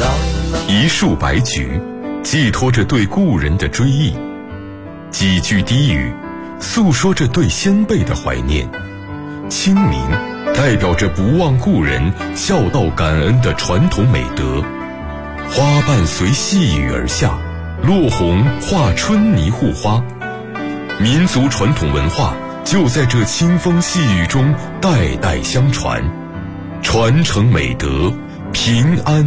一束白菊，寄托着对故人的追忆；几句低语，诉说着对先辈的怀念。清明代表着不忘故人、孝道感恩的传统美德。花瓣随细雨而下，落红化春泥护花。民族传统文化就在这清风细雨中代代相传，传承美德，平安。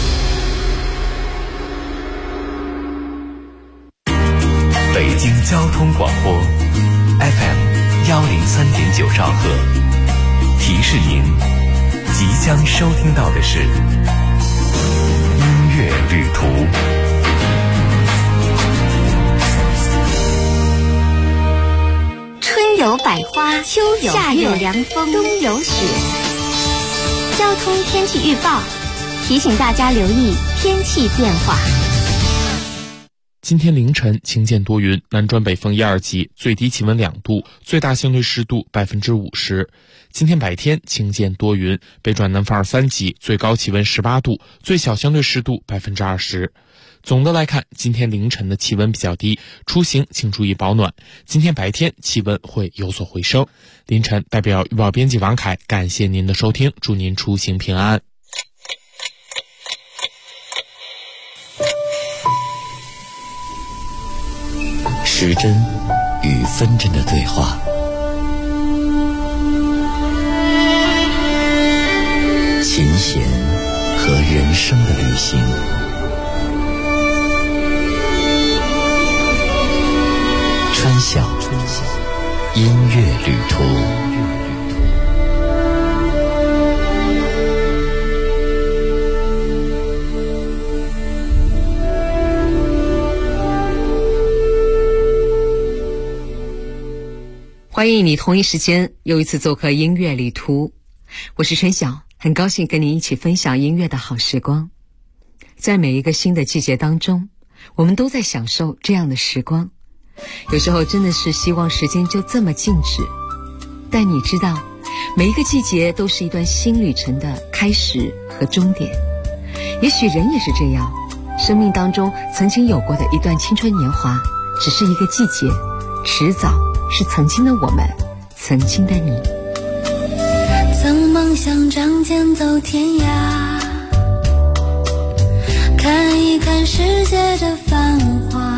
北京交通广播 FM103.9兆赫，提示您即将收听到的是音乐旅途。 春有百花，秋有夏有凉风，冬有雪。交通天气预报提醒大家留意天气变化。 今天凌晨晴间多云，南转北风1、2级，最低气温2度，最大相对湿度50%。今天白天晴间多云，北转南风2、3级，最高气温18度，最小相对湿度20%。总的来看，今天凌晨的气温比较低，出行请注意保暖。今天白天气温会有所回升。凌晨代表预报编辑王凯，感谢您的收听，祝您出行平安。 时针与分针的对话，琴弦和人生的旅行，春晓音乐旅途。 欢迎你同一时间又一次做客音乐旅途，我是春晓，很高兴跟你一起分享音乐的好时光。在每一个新的季节当中，我们都在享受这样的时光，有时候真的是希望时间就这么静止，但你知道，每一个季节都是一段新旅程的开始和终点。也许人也是这样，生命当中曾经有过的一段青春年华，只是一个季节，迟早是曾经的我们，曾经的你。 曾梦想仗剑走天涯，看一看世界的繁华。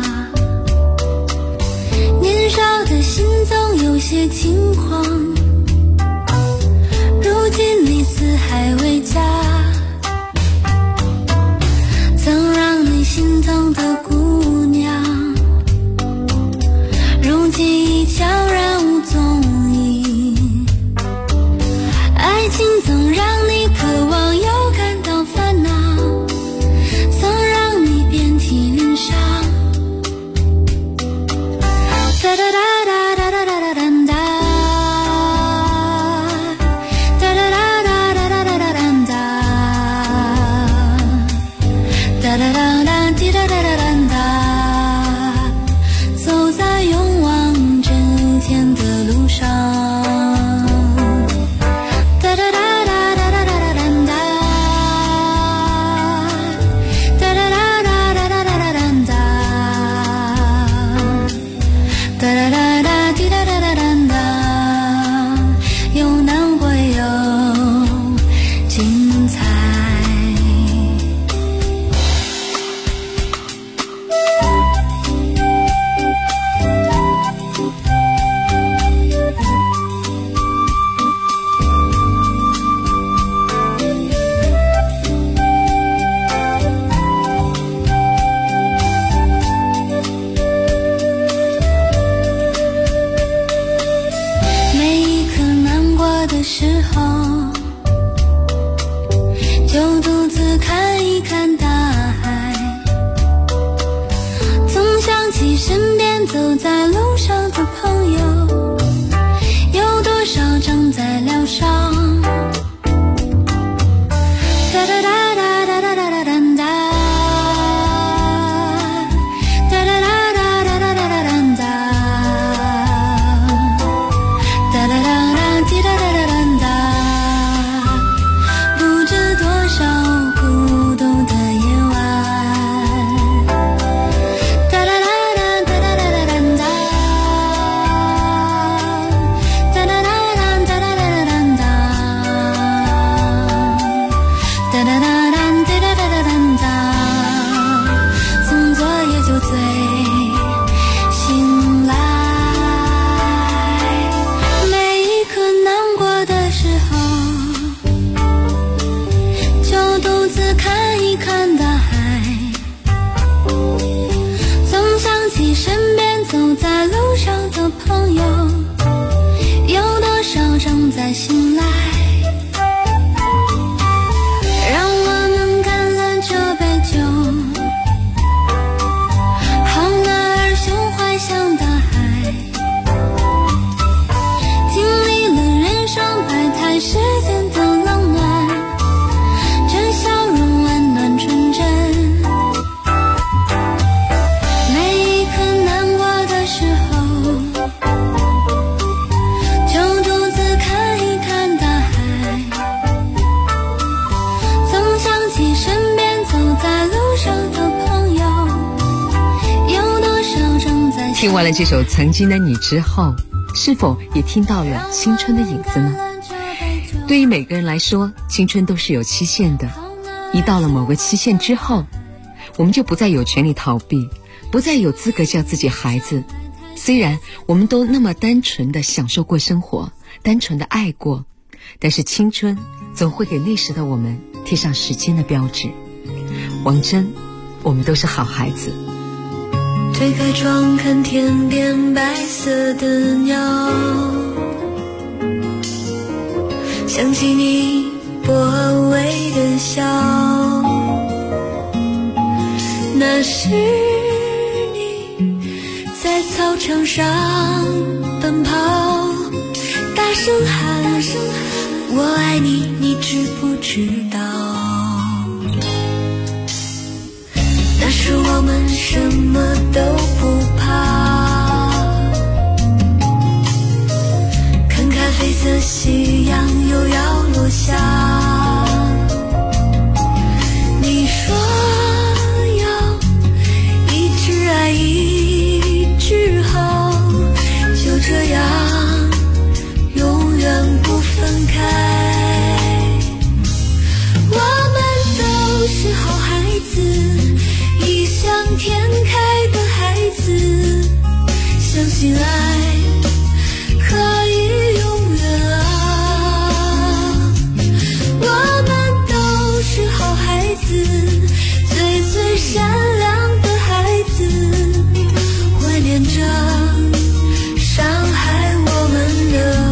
年少的心总有些轻狂，如今你四海为家。曾让你心疼的姑娘，如今已悄然无踪影。爱情曾让你渴望又感到烦恼，曾让你遍体鳞伤。哒哒哒哒哒哒哒哒哒哒，哒哒哒哒哒哒哒哒哒，哒哒哒哒滴哒哒哒哒哒，走在勇往直前的路上。哒哒哒哒哒哒哒哒哒哒，哒哒哒哒哒哒哒哒哒哒，哒哒哒哒滴哒哒哒哒哒，有难会有精彩。每一刻难过的时候，就独自看一看大海。总想起身边走在路上的朋友，有多少正在疗伤。哒哒哒哒哒哒哒哒哒哒，哒哒哒哒哒哒哒哒哒哒，哒哒哒哒滴哒哒哒哒哒，不知多少孤独的夜听完了这首《曾经的你》之后，是否也听到了青春的影子呢？对于每个人来说，青春都是有期限的，一到了某个期限之后，我们就不再有权利逃避，不再有资格叫自己孩子。虽然我们都那么单纯地享受过生活，单纯地爱过，但是青春总会给那时的我们贴上时间的标志。王真，我们都是好孩子。 推开窗看天边白色的鸟，想起你薄微的笑，那是你在操场上奔跑，大声喊我爱你，你知不知道？那时我们什么都不怕，看咖啡色夕阳又要落下，你说要一直爱一直好，就这样永远不分开。我们都是好孩子，异想天开的孩子，相信爱可以永远啊。我们都是好孩子，最最善良的孩子，怀念着伤害我们的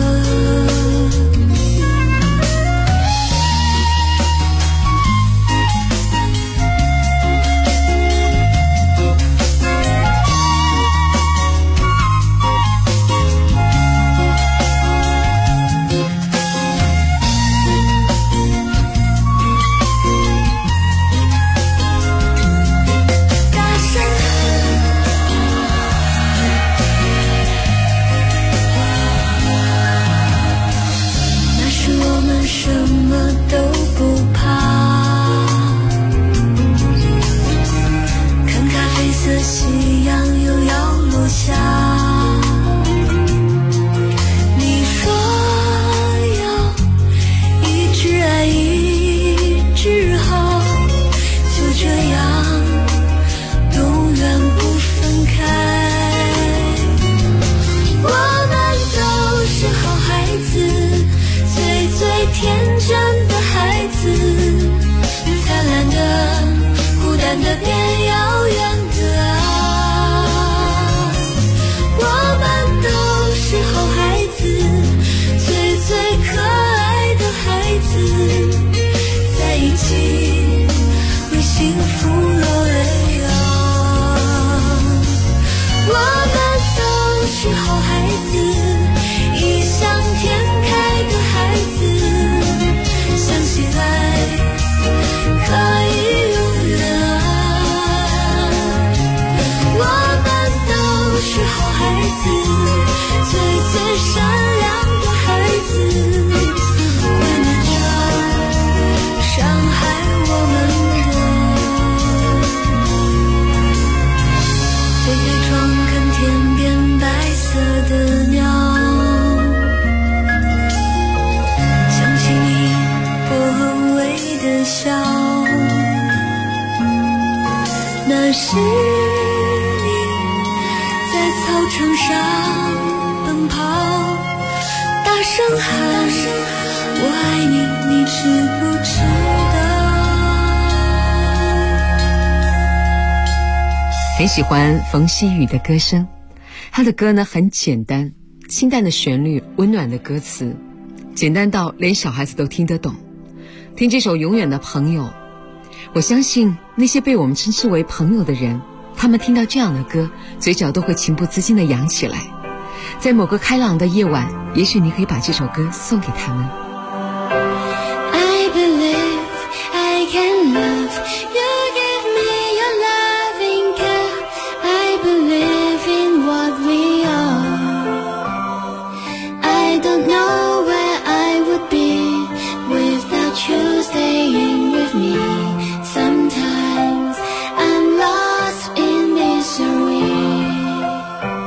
那是你在操场上奔跑，大声喊我爱你，你知不知道？ 很喜欢冯曦妤的歌声，她的歌呢很简单，清淡的旋律，温暖的歌词，简单到连小孩子都听得懂。听这首《永远的朋友》，我相信那些被我们称之为朋友的人，他们听到这样的歌，嘴角都会情不自禁地扬起来。在某个开朗的夜晚，也许你可以把这首歌送给他们。 I believe I can love you, give me your loving care. I believe in what we are. I don't know where I would be without you staying with me. Sometimes I'm lost in misery.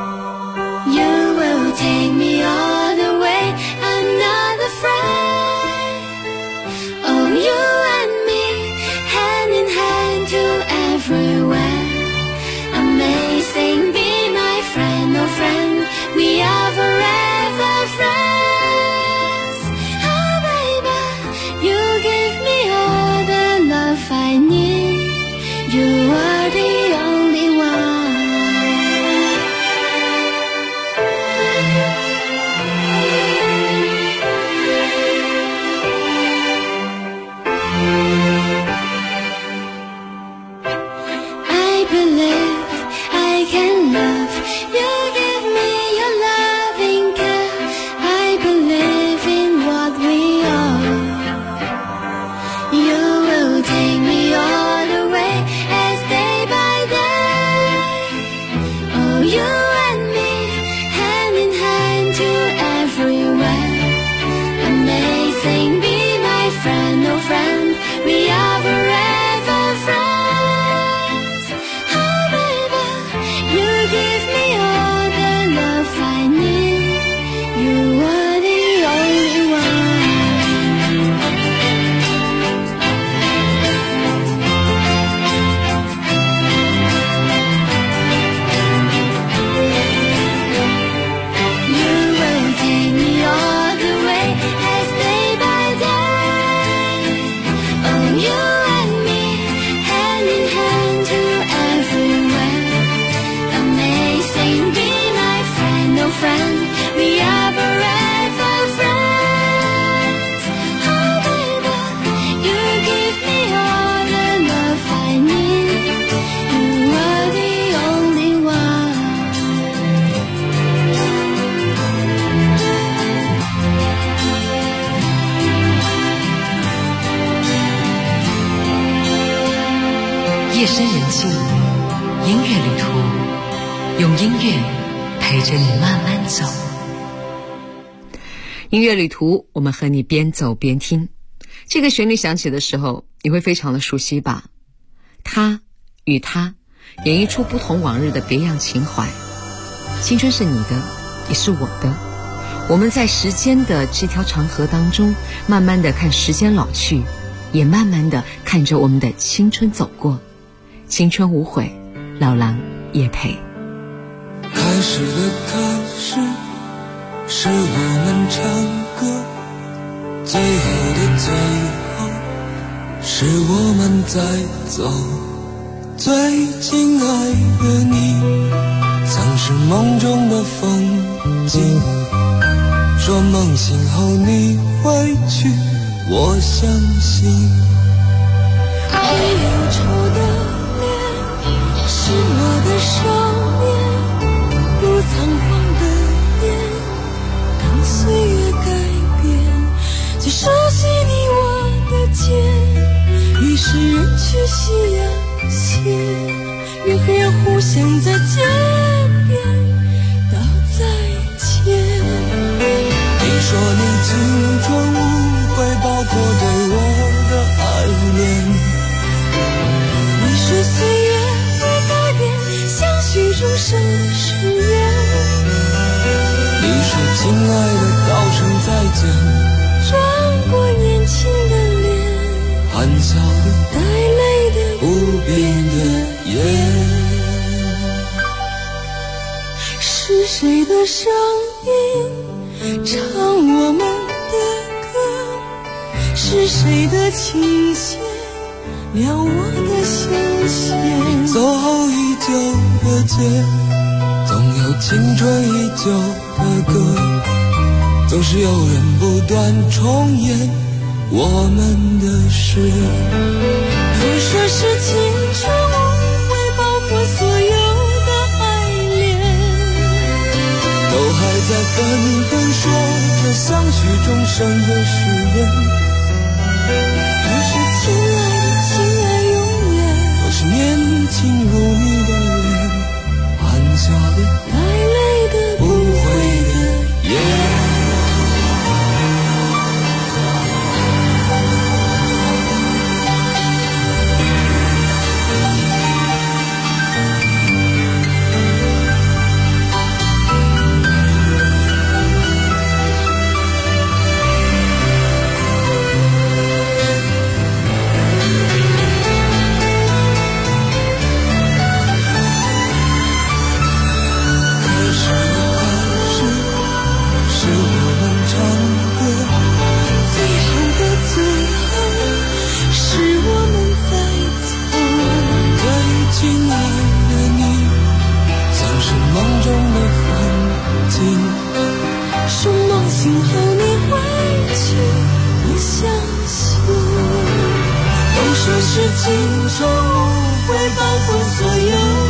believe I can love. You give me your loving care. I believe in what we are. You will take me all the way as day by day. Oh, you and me, hand in hand to everywhere. Amazing, be my friend, oh friend, we are forever friends. Oh baby, you give me all the love I need. You are the only one. You will take me all the way as day by day. Oh, you and me, hand in hand to everywhere. Amazing, be my friend, oh friend, we are forever friends. Oh baby, you give me all the love I need. You are the only one. 夜深人静，音乐旅途，用音乐陪着你慢慢走。音乐旅途，我们和你边走边听。这个旋律响起的时候，你会非常的熟悉吧？他与他，演绎出不同往日的别样情怀。青春是你的，也是我的。我们在时间的这条长河当中，慢慢的看时间老去，也慢慢的看着我们的青春走过。青春无悔，老狼叶培。 开始的开始，是我们唱歌；最后的最后，是我们在走。最亲爱的你，像是梦中的风景。说梦醒后你会去，我相信。 你忧愁的是我的少年，不仓皇的眼，当岁月改变，最熟悉你我的肩。于是人去夕阳斜，人和人互相在街边道再见。 你说你青春无悔，包括对我的爱恋。 你说岁月相许终生誓言。 你说亲爱的道声再见， 转过年轻的脸， 含笑的带泪的不变的眼。 是谁的声音唱我们的歌？是谁的琴弦撩我的心弦？ 走后已久的街，总有青春依旧的歌，总是有人不断重演我们的事。 都说是青春无悔，包括所有的爱恋， 都还在纷纷说着相许终生的誓言。 都是亲爱的，亲爱永远， 若是年轻如你的脸，含笑的带泪的不悔的眼。 是青春无悔，包括所有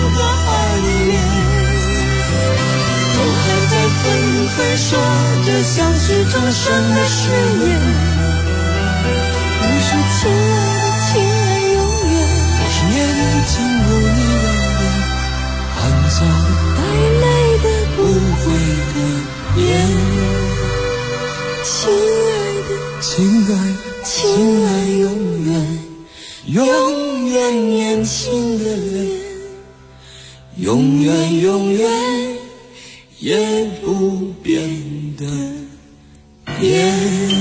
非说着像是终身的誓言。你说亲爱的，亲爱永远，我是年轻如你的脸，含笑的带泪的不会的眼。亲爱的，亲爱的，亲爱永远，永远年轻的脸，永远永远也不变的眼。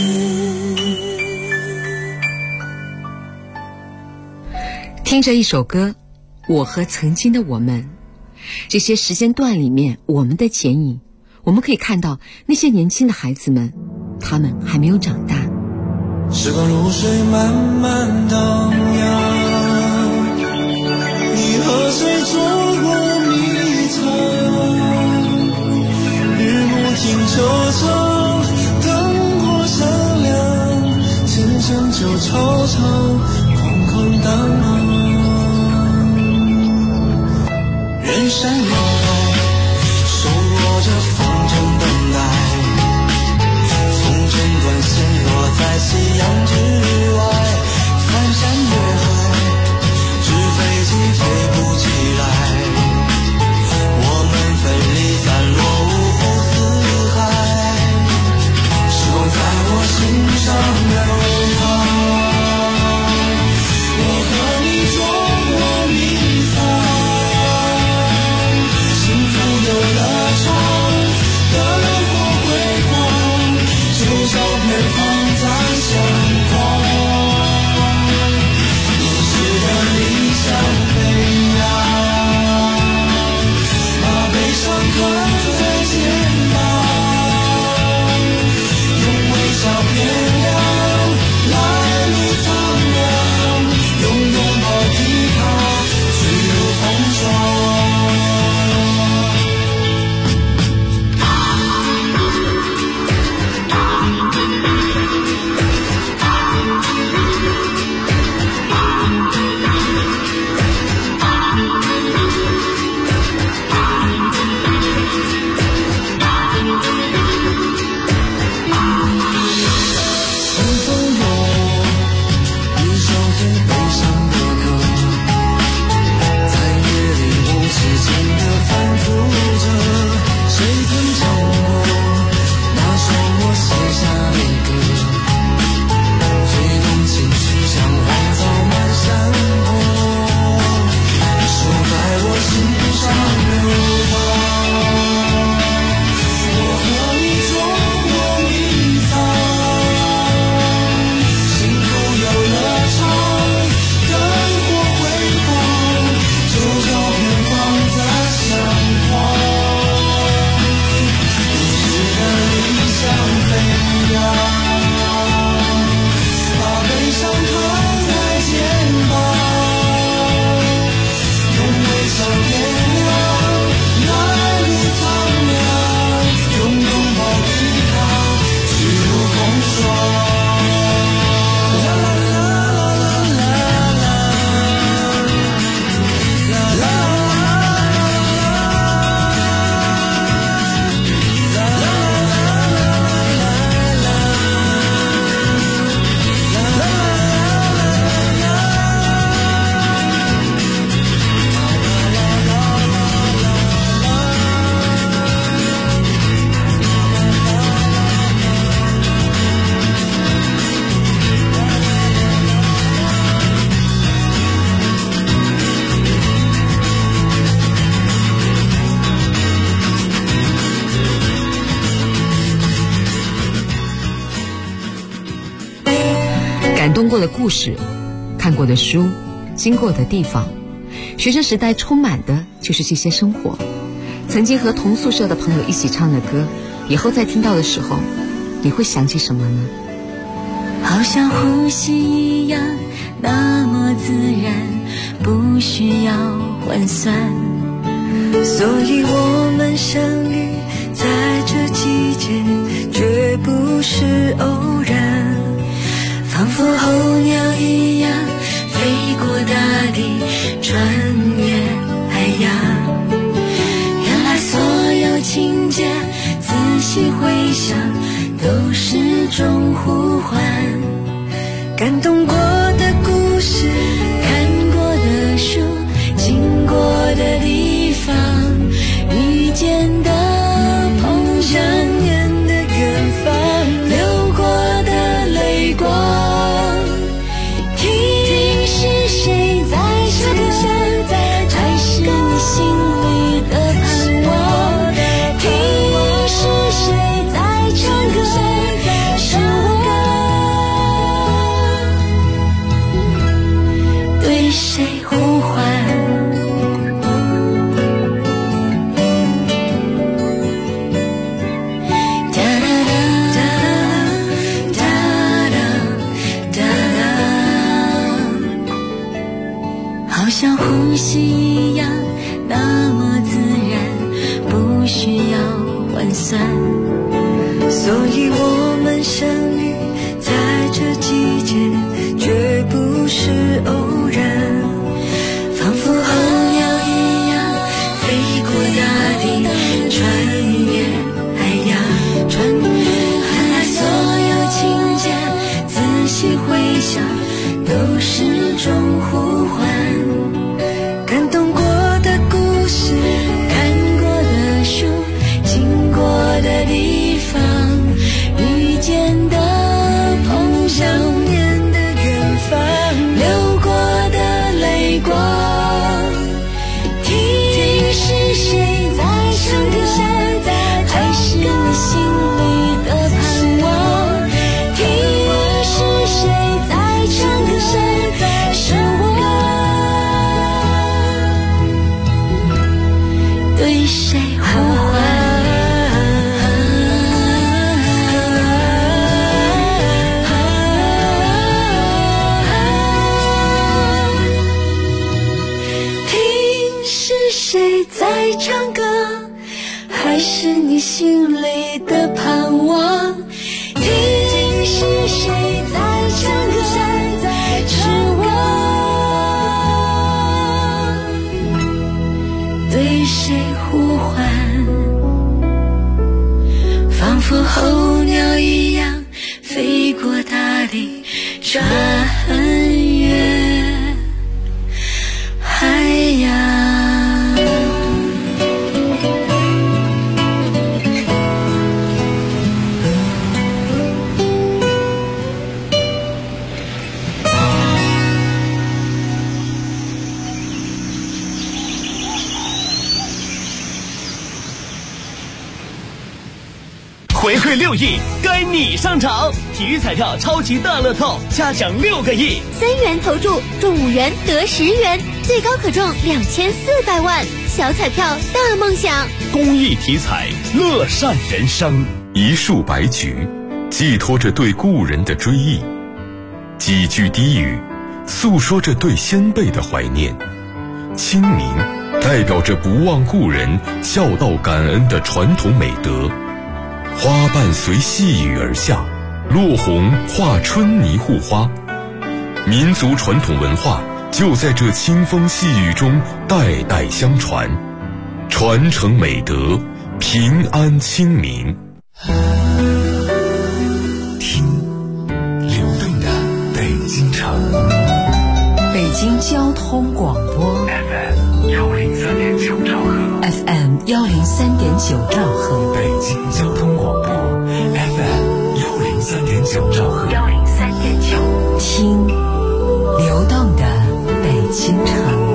听着一首歌，我和曾经的我们，这些时间段里面我们的剪影，我们可以看到那些年轻的孩子们，他们还没有长大。 时光如水慢慢荡漾，你和谁做过迷藏？日暮听车唱，灯火闪亮，前尘旧惆怅，空空荡漾。人山人海，手握着风筝等待，风筝断线落在夕阳之外，翻山越海，纸飞机飞不起来，我们分离散落五湖四海，时光在我心上流淌，我和你做过迷藏，幸福有了唱，灯火辉煌，旧照片放在相框，遗失的理想飞扬，把悲伤扛在肩膀，用微笑点亮来路苍凉，用拥抱抵抗坠入风霜。 感动过的故事，看过的书，经过的地方，学生时代充满的就是这些生活。曾经和同宿舍的朋友一起唱的歌，以后再听到的时候，你会想起什么呢？ 好像呼吸一样，那么自然，不需要换算，所以我们相遇在这季节，绝不是偶然，仿佛候鸟一样飞过大地，穿越海洋。原来所有情节仔细感动过的故事，看过的书，经过的地方，遇见的碰想念的远方，流过的泪光，听是谁在唱歌，还是你心里的盼望，听是谁在唱歌，是我对谁呼唤。好像呼吸一样那么自然，不需要换算，所以我们相遇在这季节，绝不是偶然，仿佛候鸟一样飞过大地，穿越海洋，原来所有情节仔细回想都是种呼唤，感动过的故事，看过的书，经过的地方，遇见的碰想念的远方，流过的泪光，听是谁在唱歌，还是你心里的盼望，听是谁在唱歌，是我对谁呼唤。听是谁在唱歌，还是你心里的盼望，听是谁在唱歌，是我对谁呼唤，仿佛候鸟一样飞过大地，穿越海洋。 回馈6亿，该你上场！体育彩票超级大乐透，加奖6个亿 ，3元投注中5元得10元，最高可中2400万，小彩票大梦想。 公益体彩，乐善人生。 一束白菊，寄托着对故人的追忆；几句低语，诉说着对先辈的怀念。清明，代表着不忘故人、孝道感恩的传统美德。花瓣随细雨而下，落红化春泥护花。民族传统文化就在这清风细雨中代代相传，传承美德，平安清明。 听流动的北京城， 北京交通广播 FM 103.9兆赫 FM 103.9兆赫， 北京交通广播 FM 103.9兆赫 103.9，听流动的北京城。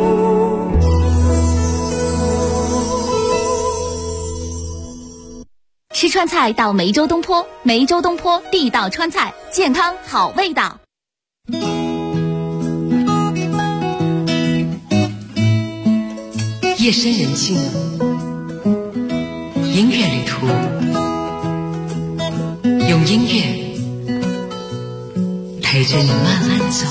吃川菜到梅州东坡，梅州东坡地道川菜，健康好味道。 夜深人静，音乐旅途，用音乐陪着你慢慢走。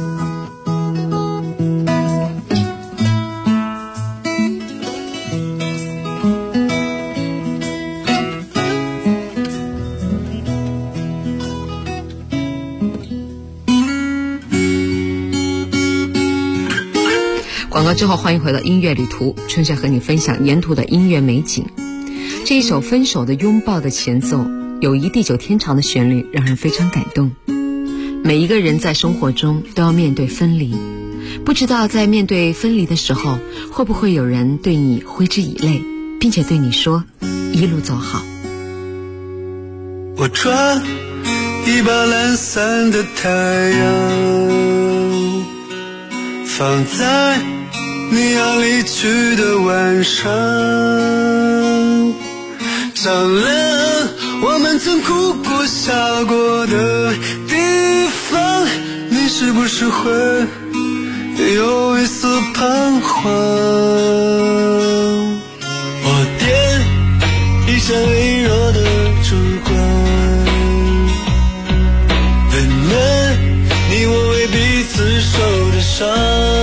广告之后，欢迎回到音乐旅途，春夏和你分享沿途的音乐美景。这一首《分手的拥抱》的前奏有一地久天长的旋律，让人非常感动。 每一个人在生活中都要面对分离，不知道在面对分离的时候，会不会有人对你挥之以泪，并且对你说一路走好。 我抓一把懒散的太阳，放在你要离去的晚上，照亮我们曾哭过笑过的地方，你是不是会有一丝彷徨？我点一盏微弱的烛光，温暖你我为彼此受的伤。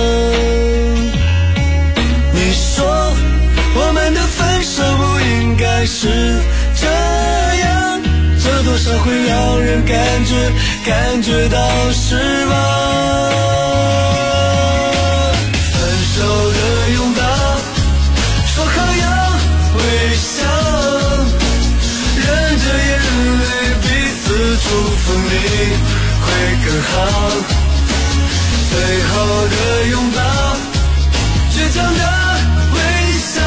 你说我们的分手不应该是这样，这多少会让人感觉到失望。分手的拥抱，说好要微笑，忍着眼泪彼此祝福你会更好。最后的拥抱，倔强的微笑，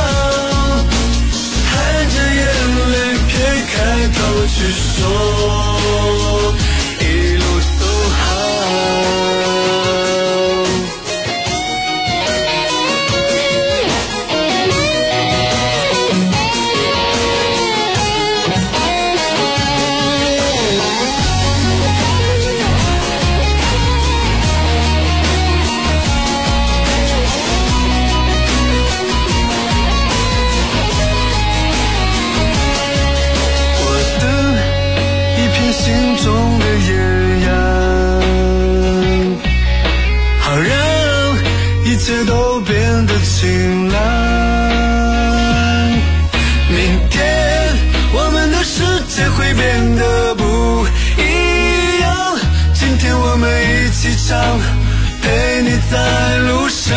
含着眼泪撇开头去说一路走好。心中的艳阳，好让一切都变得晴朗。明天我们的世界会变得不一样，今天我们一起唱，陪你在路上。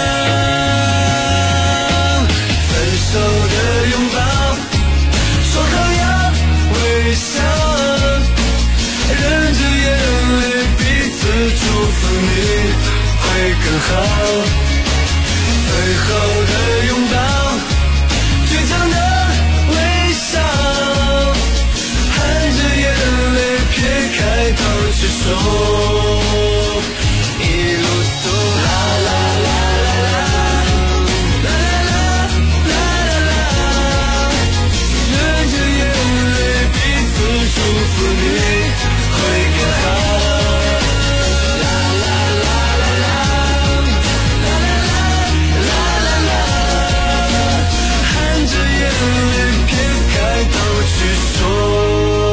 分手的拥抱，说好要微笑，忍着眼泪彼此祝福你会更好。最后的拥抱，倔强的微笑，含着眼泪撇开头去说一路走好。啦啦啦啦啦啦啦，忍着眼泪彼此祝福你会更好。啦啦啦啦啦，啦啦啦啦啦，含着眼泪撇开头去说。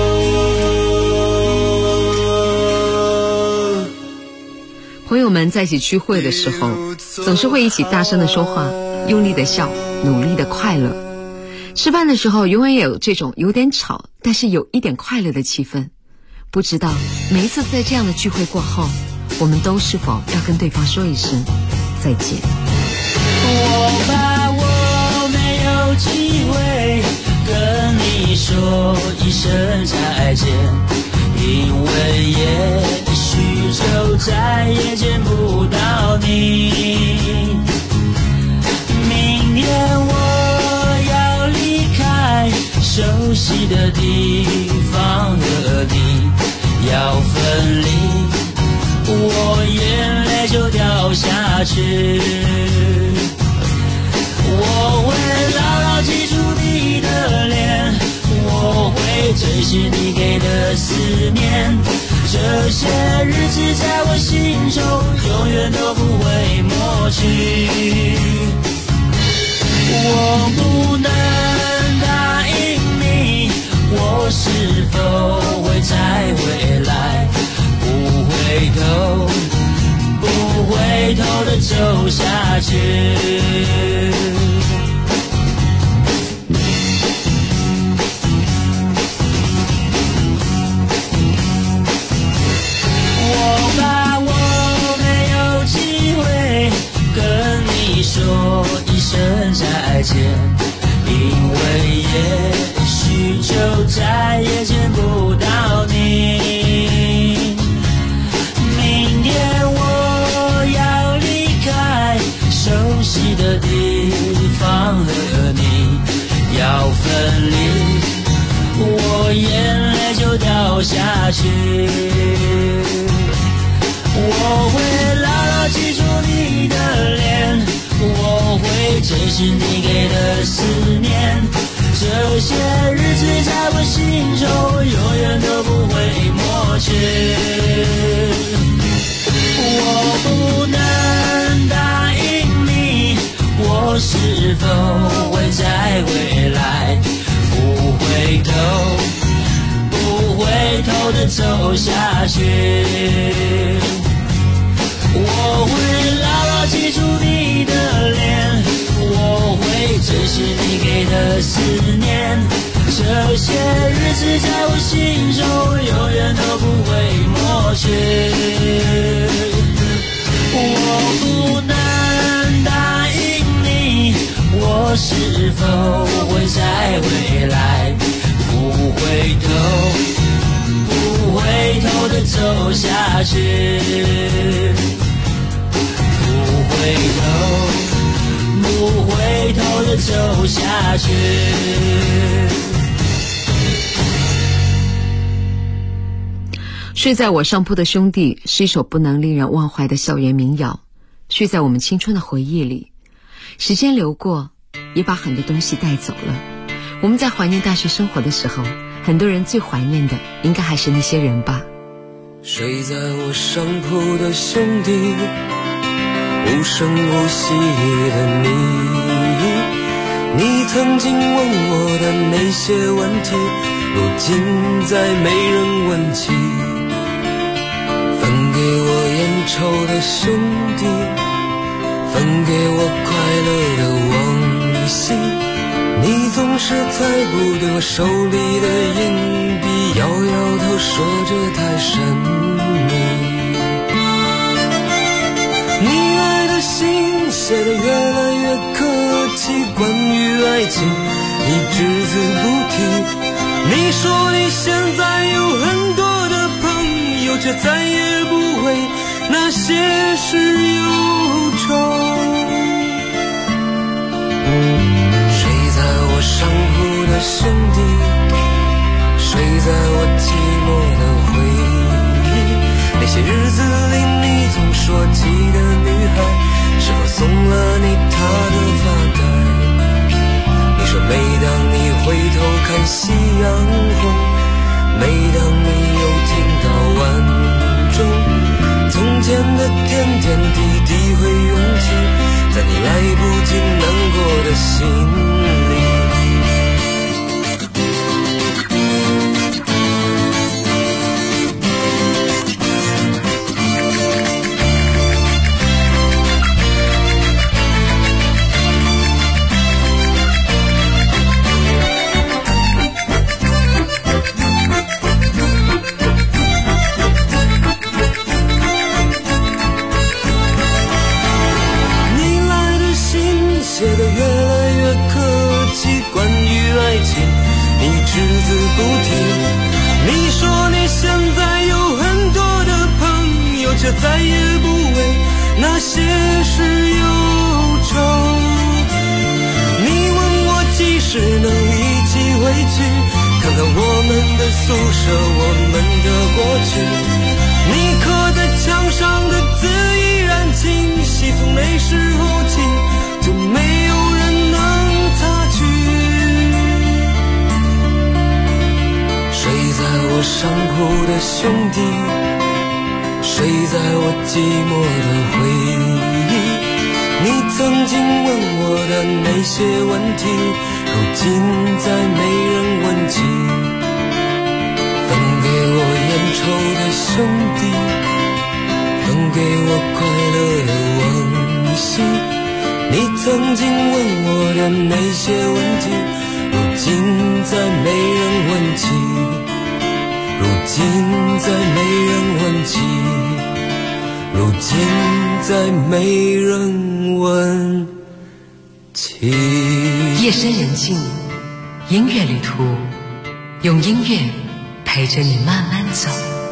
朋友们在一起聚会的时候，总是会一起大声的说话，用力的笑，努力的快乐。吃饭的时候永远有这种有点吵，但是有一点快乐的气氛。不知道每一次在这样的聚会过后，我们都是否要跟对方说一声再见。 我怕我没有机会跟你说一声再见，因为也许就再也见不到你。明天我要离开熟悉的地方，和你要分离，我眼泪就掉下去。我会牢牢记住你的脸，我会追寻你给的思念，这些日子在我心中永远都不会抹去。我不能答应你，我是否会再回来，不回头的走下去。我怕我没有机会跟你说一声再见，因为也许就再也见不到你。 我眼泪就掉下去。我会牢牢记住你的脸，我会珍视你给的思念，这些日子在我心中永远都不会抹去。我不能答应你，我是否会再回来，不回头的走下去。我会牢牢记住你的脸，我会珍视你给的思念，这些日子在我心中永远都不会抹去。我不能答应你，我是否会再回来，不回头的走下去。不回头的走下去。 睡在我上铺的兄弟是一首不能令人忘怀的校园民谣，睡在我们青春的回忆里。时间流过，也把很多东西带走了。我们在怀念大学生活的时候，很多人最怀念的应该还是那些人吧。 睡在我上铺的兄弟，无声无息的你曾经问我的那些问题，如今再没人问起。分给我烟抽的兄弟，分给我快乐的往昔，你总是猜不对我手里的硬币，摇摇头说着太神秘。你来的信写得越来越客气，关于爱情你只字不提。你说你现在有很多的朋友，却再也不为那些事忧愁。睡在我上铺的兄弟，睡在我寂寞的回忆，那些日子里你总说起的女孩，是否送了你她的发带？你说每当你回头看夕阳红，每当你又听到晚钟，从前的点点滴滴会涌起，在你来不及难过的心里。再也不为那些事忧愁。你问我几时能一起回去，看看我们的宿舍，我们的过去。你刻在墙上的字依然清晰，从那时候起就没有人能擦去。睡在我上铺的兄弟，睡在我寂寞的回忆，你曾经问我的那些问题，如今再没人问起。分给我烟抽的兄弟，分给我快乐的往昔，你曾经问我的那些问题，如今再没人问起，如今再没人问起，如今再没人问起。 夜深人静，音乐旅途，用音乐陪着你慢慢走。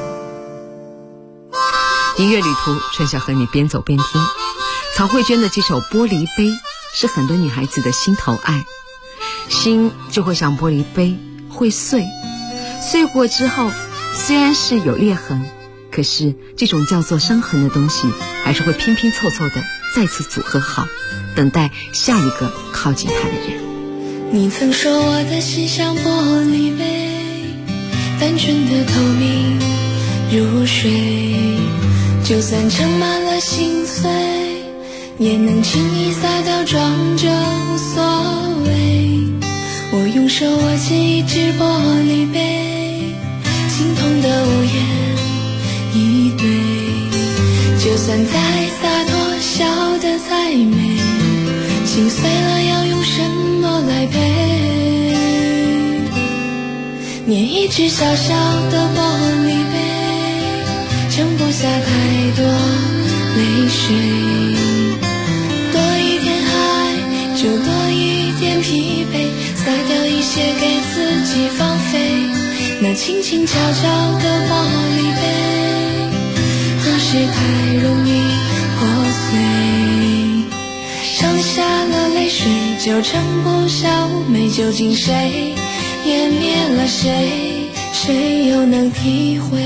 音乐旅途，春晓和你边走边听。曹慧娟的这首《玻璃杯》是很多女孩子的心头爱，心就会像玻璃杯，会碎。 碎过之后，虽然是有裂痕，可是这种叫做伤痕的东西还是会拼拼凑凑的再次组合好，等待下一个靠近它的人。 你曾说我的心像玻璃杯，单纯的透明如水，就算盛满了心碎，也能轻易洒掉，装着无所谓。我用手握起一只玻璃杯，心痛的无言以对，就算再洒脱，笑得再美，心碎了要用什么来陪？捏一只小小的玻璃杯，盛不下太多泪水，多一点爱就多一点疲惫，洒掉一些给自己放飞。那轻轻悄悄的玻璃杯，总是太容易破碎，剩下了泪水就盛不下妩媚，究竟谁湮灭了谁，谁又能体会？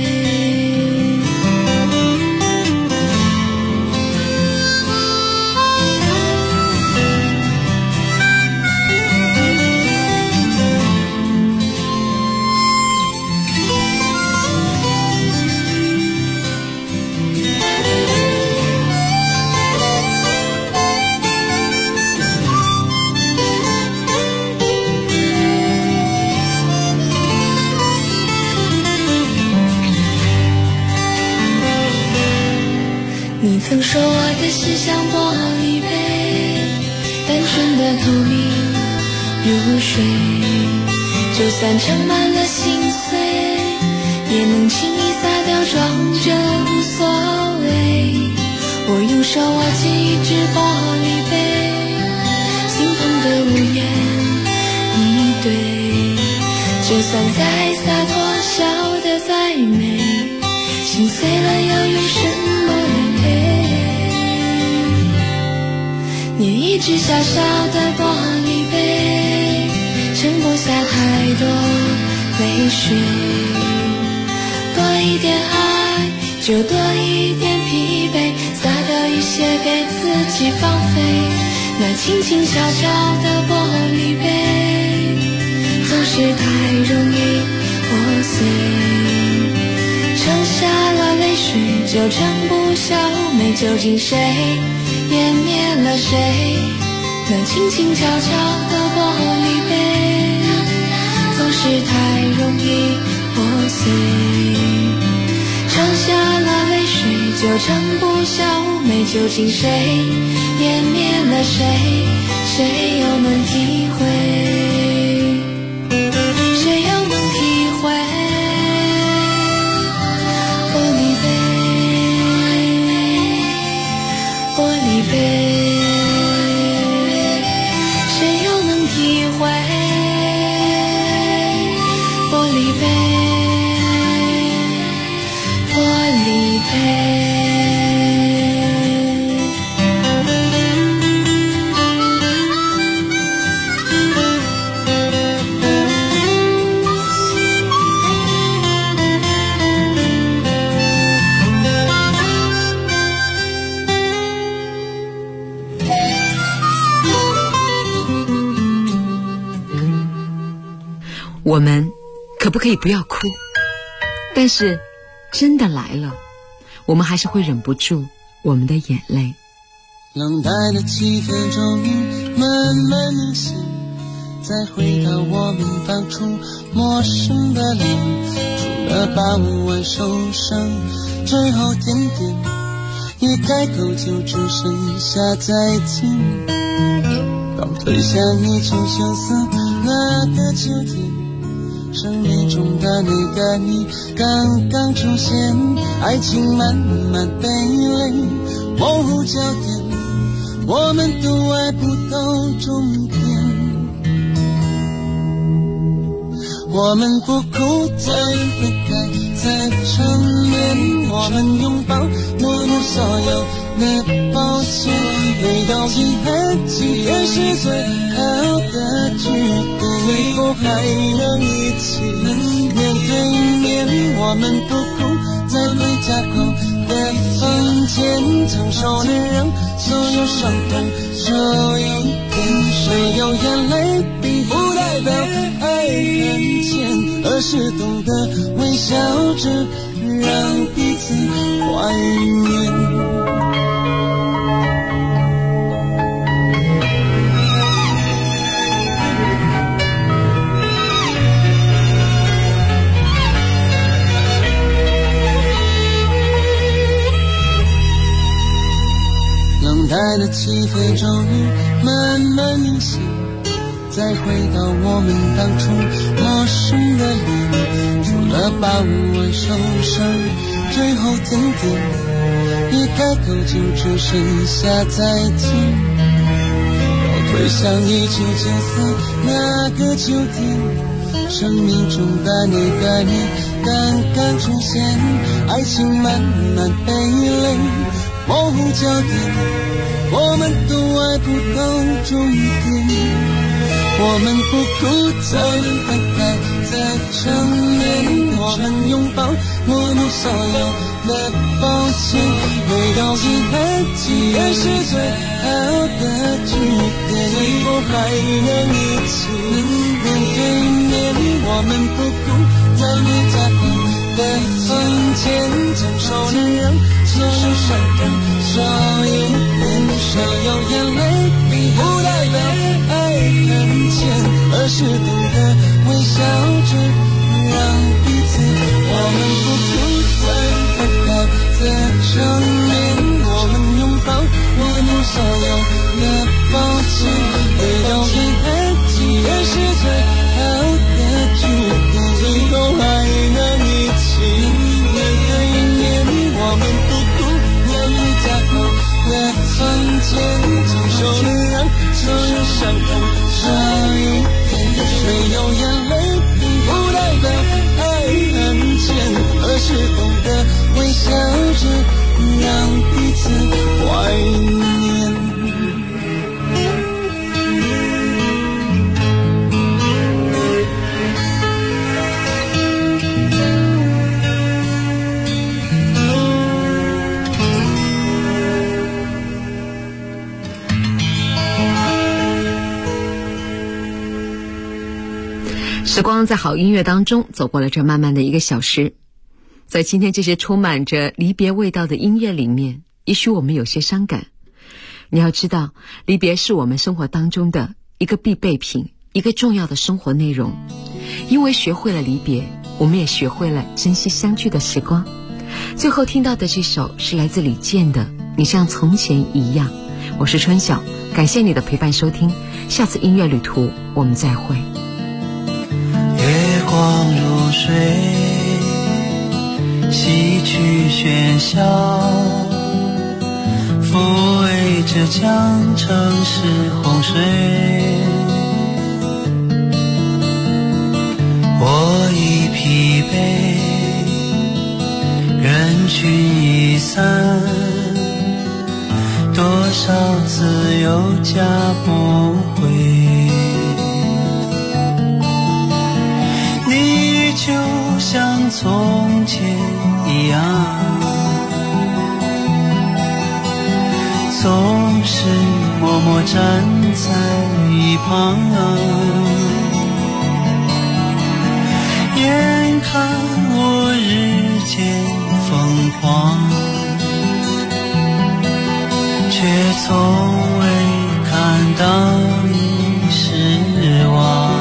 你曾说我的心像玻璃杯，单纯的透明如水，就算盛满了心碎，也能轻易洒掉，装着无所谓。我用手握起一只玻璃杯，心痛的无言以对，就算再洒脱，笑得再美，心碎了要用什么来陪？捏一只小小的玻璃杯，盛不下太多泪水，多一点爱就多一点疲惫，洒掉一些给自己放飞。那轻轻悄悄的玻璃杯，总是太容易破碎，剩下了泪水就盛不下妩媚，究竟谁湮灭了谁？那轻轻悄悄的玻璃杯，总是太容易破碎，剩下了泪水就盛不下妩媚，究竟谁湮灭了谁？谁又能体会？谁又能体会？玻璃杯，玻璃杯，谁又能体会？玻璃杯，玻璃杯。 我们可不可以不要哭？但是真的来了，我们还是会忍不住我们的眼泪。 冷淡的气氛终于慢慢明显，再回到我们当初陌生的脸，除了傍晚受伤，最后甜点一开口就只剩下再见。刚褪下你旧相思那个秋天，生命中的那个你刚刚出现，爱情慢慢被泪模糊焦点，我们都爱不到终点。我们不哭再分开再缠绵，我们拥抱抹入所有的抱歉，没有遗憾，今天是最好的句点。 以后还能一起面对面，我们不顾在回家后的房间，承受能让所有伤痛少一点。没有眼泪并不代表爱很浅，而是懂得微笑着让彼此怀念。等待的气氛终于慢慢明晰，再回到我们当初陌生的脸，除了把无完手声最后甜点，一开口就只剩下再见。要推向一九94那个秋天，生命中的那个你刚刚出现，爱情慢慢被泪模糊焦点，我们都爱不到终点，我们不顾再分开再缠绵，我们拥抱默默所有的抱歉，没有遗憾既然是最好的句点，以后还能一起面对面，我们不顾在回家后的房间，承受能让所有伤痛少一点。没有眼泪并不代表爱很浅，而是懂得微笑着让彼此，我们不顾在分开的缠绵，我们拥抱默默所有的抱歉，没有遗憾既然是最好的句点，以后还能一起面对面，我们不顾在回家后的房间，承受能让所有伤痛少一点，没有眼泪并不代表爱很浅，而是懂得微笑着让彼此怀念。 时光在好音乐当中走过了这漫漫的1个小时，在今天这些充满着离别味道的音乐里面，也许我们有些伤感。你要知道，离别是我们生活当中的一个必备品，一个重要的生活内容。因为学会了离别，我们也学会了珍惜相聚的时光。最后听到的这首是来自李健的《你像从前一样》。我是春晓，感谢你的陪伴收听，下次音乐旅途我们再会。 月光如水，洗去喧嚣，抚慰着江城市洪水。我已疲惫，人群已散，多少次又加不回。你就像从前一样，总是默默站在一旁，眼看我日渐疯狂，却从未看到你失望。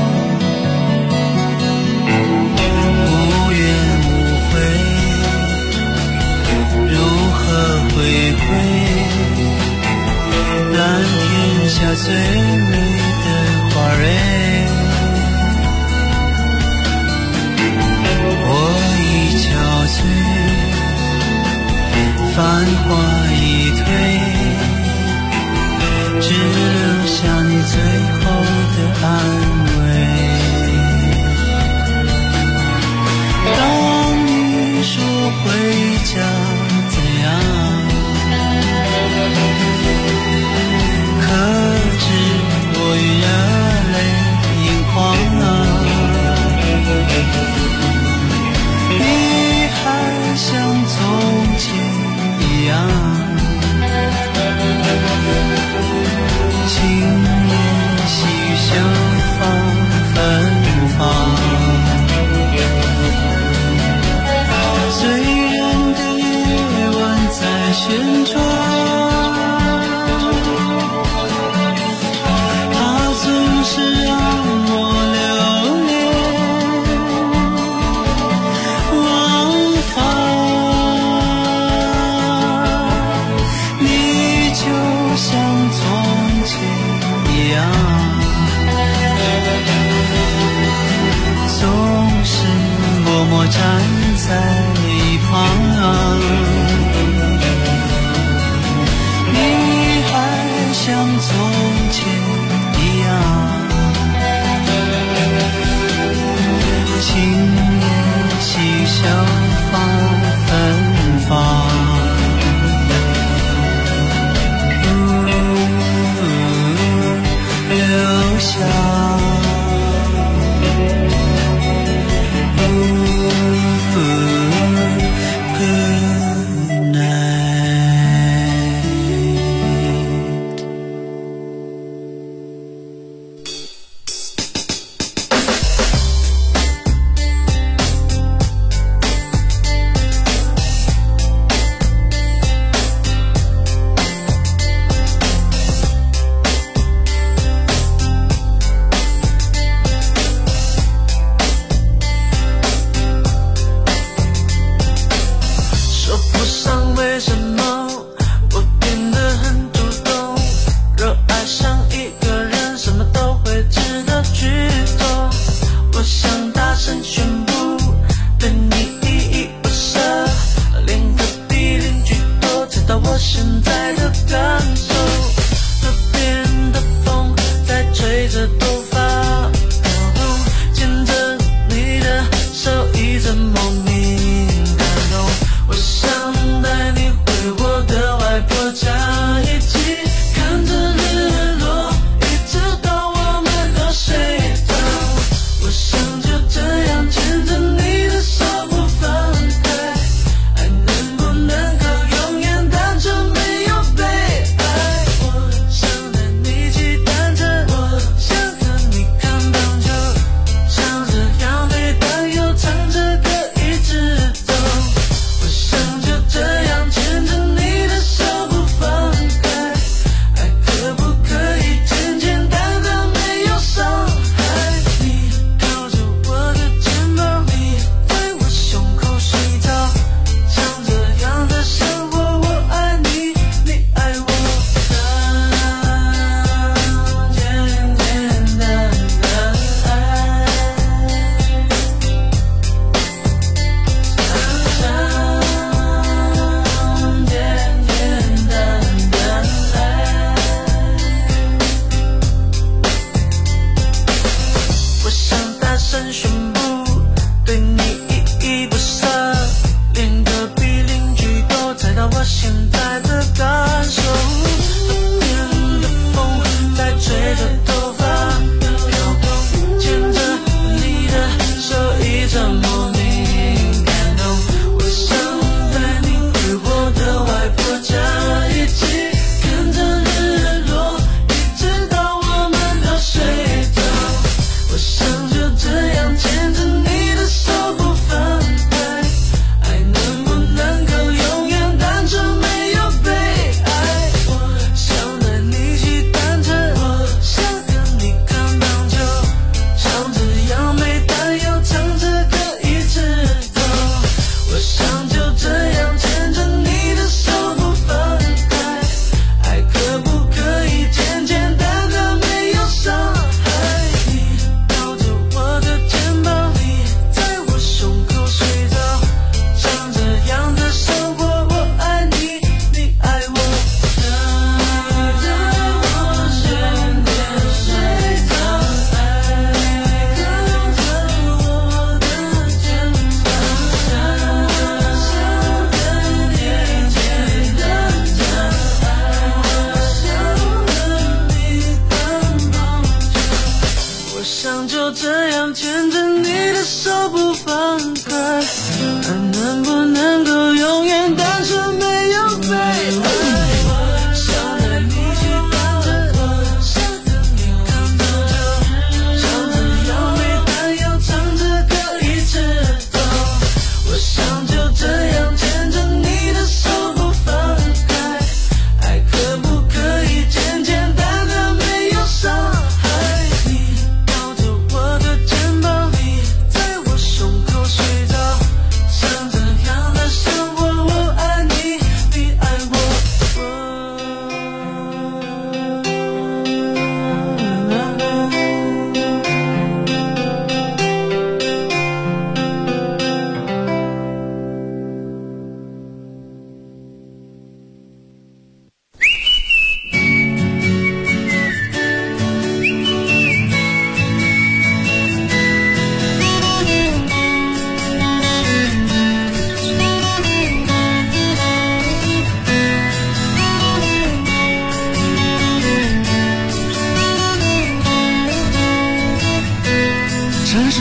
回归蓝天下最美的花蕊，我已憔悴，繁华已退，只留下你最后的安慰。当你说回家怎样，可知我已热泪盈眶，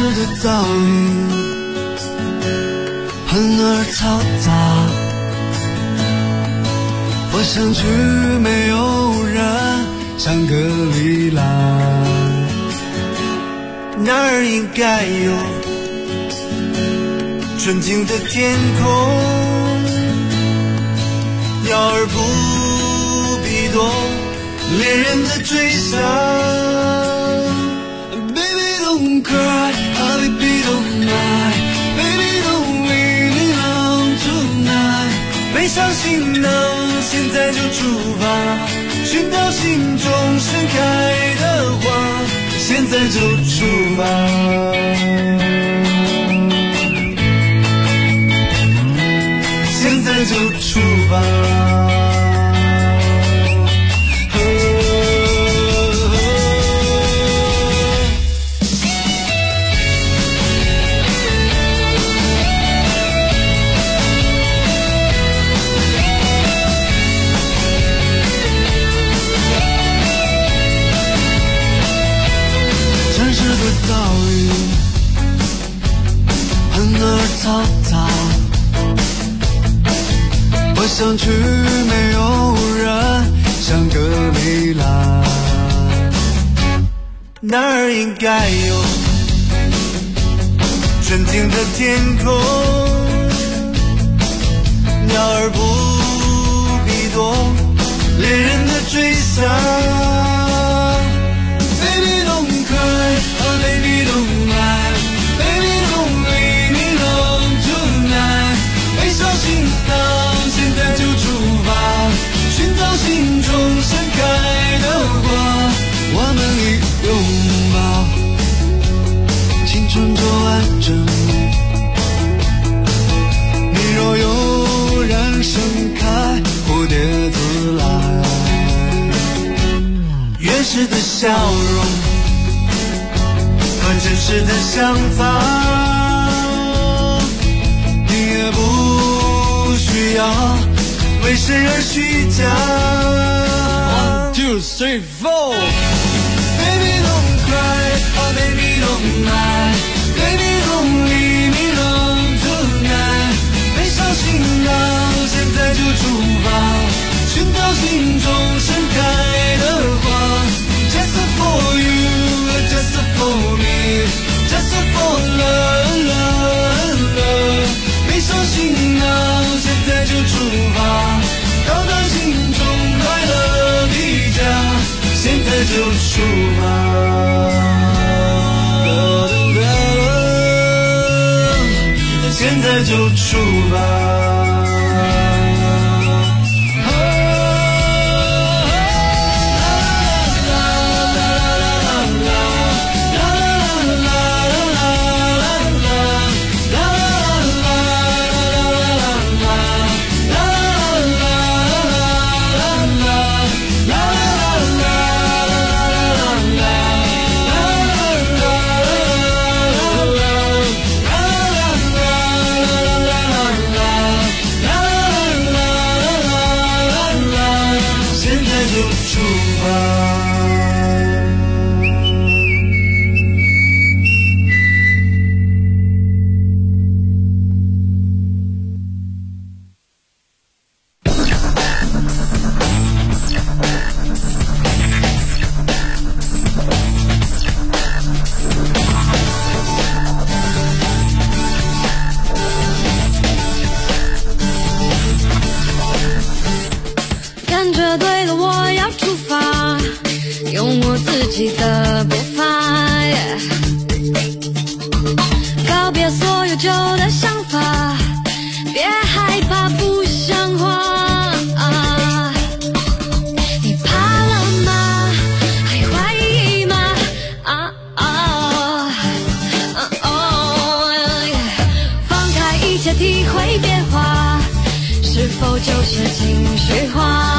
市的噪音很而嘈杂，我想去没有人香格里拉，那儿应该有纯净的天空，鸟儿不必多恋人的追杀。Baby don't cry, oh baby don't lie, baby don't leave me alone tonight。背上行囊，现在就出发，寻找心中盛开的花，现在就出发。现在就出发。城市的噪音很而嘈杂，我想去没有人香格里拉，那儿应该有纯净的天空，鸟儿不必多恋人的追杀。Baby don't cry, oh baby don't lie, baby don't leave me alone tonight。背上行囊，现在就出发，寻找心中盛开的花，我们一拥抱，青春就完整。你若有人盛开，蝴蝶自来。原始的笑容和真实的想法，你也不需要为谁而虚假。1, 2, 3, 4 Baby don't cry, oh baby don't lie, baby don't leave me alone tonight。背上行囊，现在就出发，寻找心中盛开的花。Just for you, just for me, just for love, love, love。背上行囊，现在就出发，到达心中快乐的家，现在就出发。现在就出发。 感觉对了，我要出发，用我自己的步伐，告别所有旧的想法，别害怕不像话。你怕了吗？还怀疑吗？放开一切，体会变化，是否就是情绪化？